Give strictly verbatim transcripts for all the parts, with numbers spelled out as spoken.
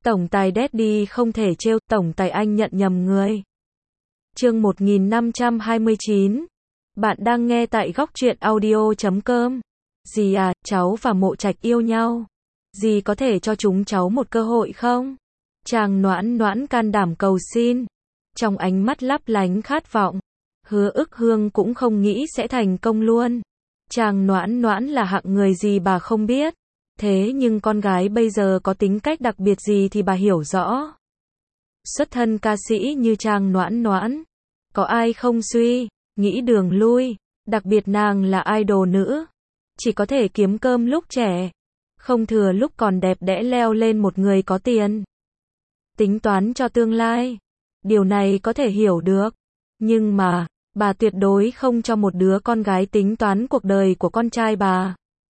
Tổng tài Daddy không thể trêu, tổng tài anh nhận nhầm người. Chương một nghìn năm trăm hai mươi chín. Bạn đang nghe tại góc truyện audio chấm com. Dì à, cháu và Mộ Trạch yêu nhau. Dì có thể cho chúng cháu một cơ hội không? Chàng Noãn Noãn can đảm cầu xin. Trong ánh mắt lấp lánh khát vọng. Hứa Ức Hương cũng không nghĩ sẽ thành công luôn. Chàng Noãn Noãn là hạng người gì bà không biết. Thế nhưng con gái bây giờ có tính cách đặc biệt gì thì bà hiểu rõ. Xuất thân ca sĩ như chàng Noãn Noãn. Có ai không suy, nghĩ đường lui. Đặc biệt nàng là idol nữ. Chỉ có thể kiếm cơm lúc trẻ. Không thừa lúc còn đẹp đẽ leo lên một người có tiền. Tính toán cho tương lai. Điều này có thể hiểu được. Nhưng mà, bà tuyệt đối không cho một đứa con gái tính toán cuộc đời của con trai bà.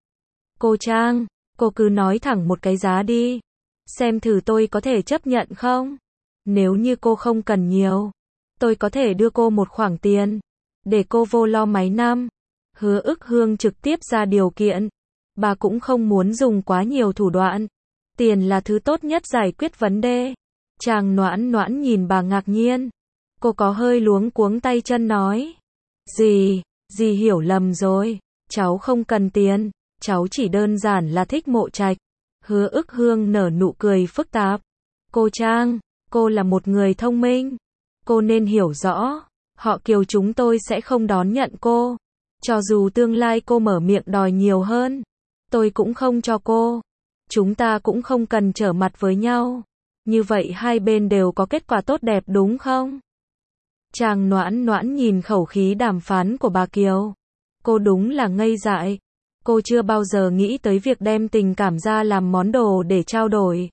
Cô Trang, cô cứ nói thẳng một cái giá đi. Xem thử tôi có thể chấp nhận không? Nếu như cô không cần nhiều, tôi có thể đưa cô một khoản tiền. Để cô vô lo mấy năm. Hứa Ức Hương trực tiếp ra điều kiện. Bà cũng không muốn dùng quá nhiều thủ đoạn. Tiền là thứ tốt nhất giải quyết vấn đề. Chàng Noãn Noãn nhìn bà ngạc nhiên. Cô có hơi luống cuống tay chân nói. Dì, dì hiểu lầm rồi. Cháu không cần tiền. Cháu chỉ đơn giản là thích Mộ Trạch. Hứa Ức Hương nở nụ cười phức tạp. Cô Trang, cô là một người thông minh. Cô nên hiểu rõ. Họ Kiều chúng tôi sẽ không đón nhận cô. Cho dù tương lai cô mở miệng đòi nhiều hơn, tôi cũng không cho cô. Chúng ta cũng không cần trở mặt với nhau. Như vậy hai bên đều có kết quả tốt đẹp đúng không? Chàng Noãn Noãn nhìn khẩu khí đàm phán của bà Kiều. Cô đúng là ngây dại. Cô chưa bao giờ nghĩ tới việc đem tình cảm ra làm món đồ để trao đổi.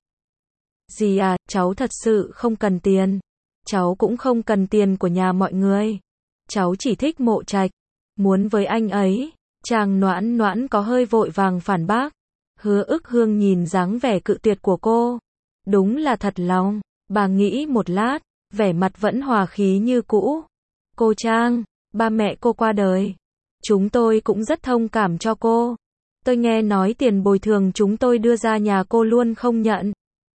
Dì à, cháu thật sự không cần tiền. Cháu cũng không cần tiền của nhà mọi người. Cháu chỉ thích Mộ Trạch. Muốn với anh ấy. Chàng Noãn Noãn có hơi vội vàng phản bác. Hứa Ức Hương nhìn dáng vẻ cự tuyệt của cô. Đúng là thật lòng. Bà nghĩ một lát, vẻ mặt vẫn hòa khí như cũ. Cô Trang, ba mẹ cô qua đời. Chúng tôi cũng rất thông cảm cho cô. Tôi nghe nói tiền bồi thường chúng tôi đưa ra nhà cô luôn không nhận.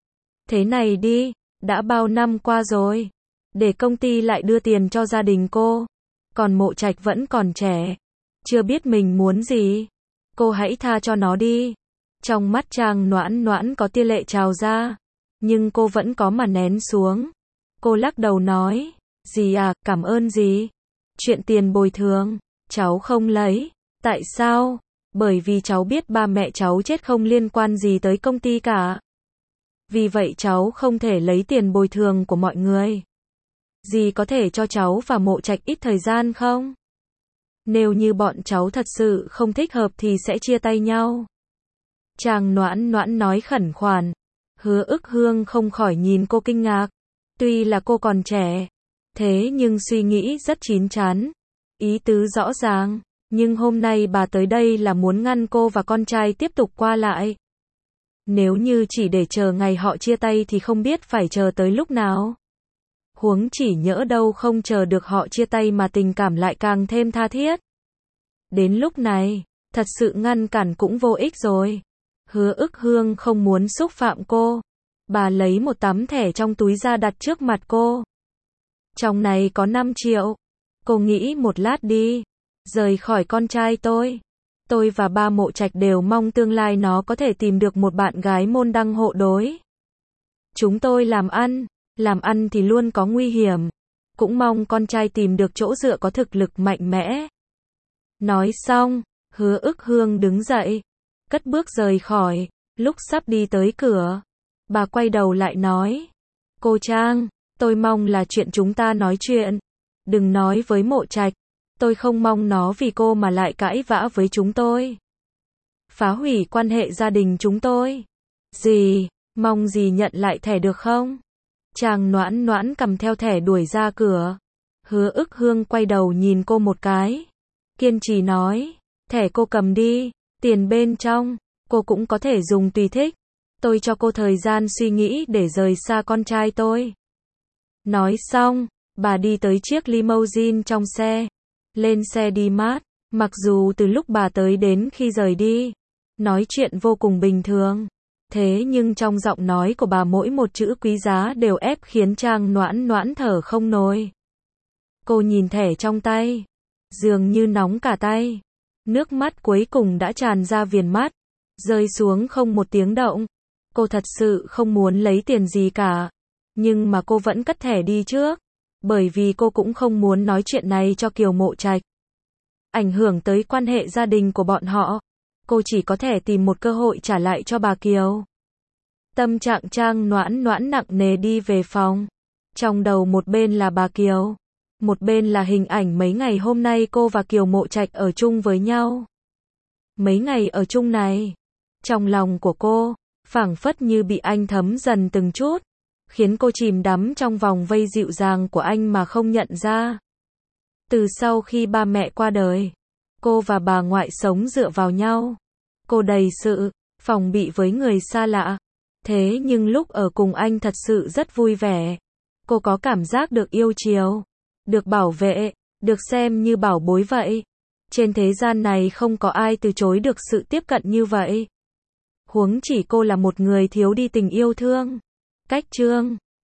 Thế này đi, đã bao năm qua rồi. Để công ty lại đưa tiền cho gia đình cô. Còn Mộ Trạch vẫn còn trẻ. Chưa biết mình muốn gì. Cô hãy tha cho nó đi. Trong mắt chàng Noãn Noãn có tia lệ trào ra. Nhưng cô vẫn có mà nén xuống. Cô lắc đầu nói. Dì à, cảm ơn dì. Chuyện tiền bồi thường, cháu không lấy. Tại sao? Bởi vì cháu biết ba mẹ cháu chết không liên quan gì tới công ty cả. Vì vậy cháu không thể lấy tiền bồi thường của mọi người. Dì có thể cho cháu và Mộ Trạch ít thời gian không? Nếu như bọn cháu thật sự không thích hợp thì sẽ chia tay nhau. Chàng Noãn Noãn nói khẩn khoản. Hứa Ức Hương không khỏi nhìn cô kinh ngạc. Tuy là cô còn trẻ, thế nhưng suy nghĩ rất chín chắn. Ý tứ rõ ràng. Nhưng hôm nay bà tới đây là muốn ngăn cô và con trai tiếp tục qua lại. Nếu như chỉ để chờ ngày họ chia tay thì không biết phải chờ tới lúc nào. Huống chỉ nhỡ đâu không chờ được họ chia tay mà tình cảm lại càng thêm tha thiết. Đến lúc này, thật sự ngăn cản cũng vô ích rồi. Hứa Ức Hương không muốn xúc phạm cô. Bà lấy một tấm thẻ trong túi ra đặt trước mặt cô. Trong này có năm triệu. Cô nghĩ một lát đi. Rời khỏi con trai tôi. Tôi và ba Mộ Trạch đều mong tương lai nó có thể tìm được một bạn gái môn đăng hộ đối. Chúng tôi làm ăn. Làm ăn thì luôn có nguy hiểm. Cũng mong con trai tìm được chỗ dựa có thực lực mạnh mẽ. Nói xong, Hứa Ức Hương đứng dậy. Cất bước rời khỏi. Lúc sắp đi tới cửa, bà quay đầu lại nói. Cô Trang, tôi mong là chuyện chúng ta nói chuyện. Đừng nói với Mộ Trạch. Tôi không mong nó vì cô mà lại cãi vã với chúng tôi. Phá hủy quan hệ gia đình chúng tôi. Dì, mong dì nhận lại thẻ được không? Chàng Noãn Noãn cầm theo thẻ đuổi ra cửa. Hứa Ức Hương quay đầu nhìn cô một cái. Kiên trì nói. Thẻ cô cầm đi. Tiền bên trong, cô cũng có thể dùng tùy thích. Tôi cho cô thời gian suy nghĩ để rời xa con trai tôi. Nói xong, bà đi tới chiếc limousine trong xe. Lên xe đi mát. Mặc dù từ lúc bà tới đến khi rời đi, nói chuyện vô cùng bình thường. Thế nhưng trong giọng nói của bà mỗi một chữ quý giá đều ép khiến Trang Noãn Noãn thở không nổi. Cô nhìn thẻ trong tay, dường như nóng cả tay. Nước mắt cuối cùng đã tràn ra viền mắt, rơi xuống không một tiếng động. Cô thật sự không muốn lấy tiền gì cả, nhưng mà cô vẫn cất thẻ đi trước, bởi vì cô cũng không muốn nói chuyện này cho Kiều Mộ Trạch. Ảnh hưởng tới quan hệ gia đình của bọn họ, cô chỉ có thể tìm một cơ hội trả lại cho bà Kiều. Tâm trạng Trang Noãn Noãn nặng nề đi về phòng. Trong đầu một bên là bà Kiều, một bên là hình ảnh mấy ngày hôm nay cô và Kiều Mộ Trạch ở chung với nhau. Mấy ngày ở chung này, trong lòng của cô, phảng phất như bị anh thấm dần từng chút, khiến cô chìm đắm trong vòng vây dịu dàng của anh mà không nhận ra. Từ sau khi ba mẹ qua đời, cô và bà ngoại sống dựa vào nhau. Cô đầy sự phòng bị với người xa lạ. Thế nhưng lúc ở cùng anh thật sự rất vui vẻ. Cô có cảm giác được yêu chiều, được bảo vệ, được xem như bảo bối vậy. Trên thế gian này không có ai từ chối được sự tiếp cận như vậy. Huống chỉ cô là một người thiếu đi tình yêu thương. Cách chương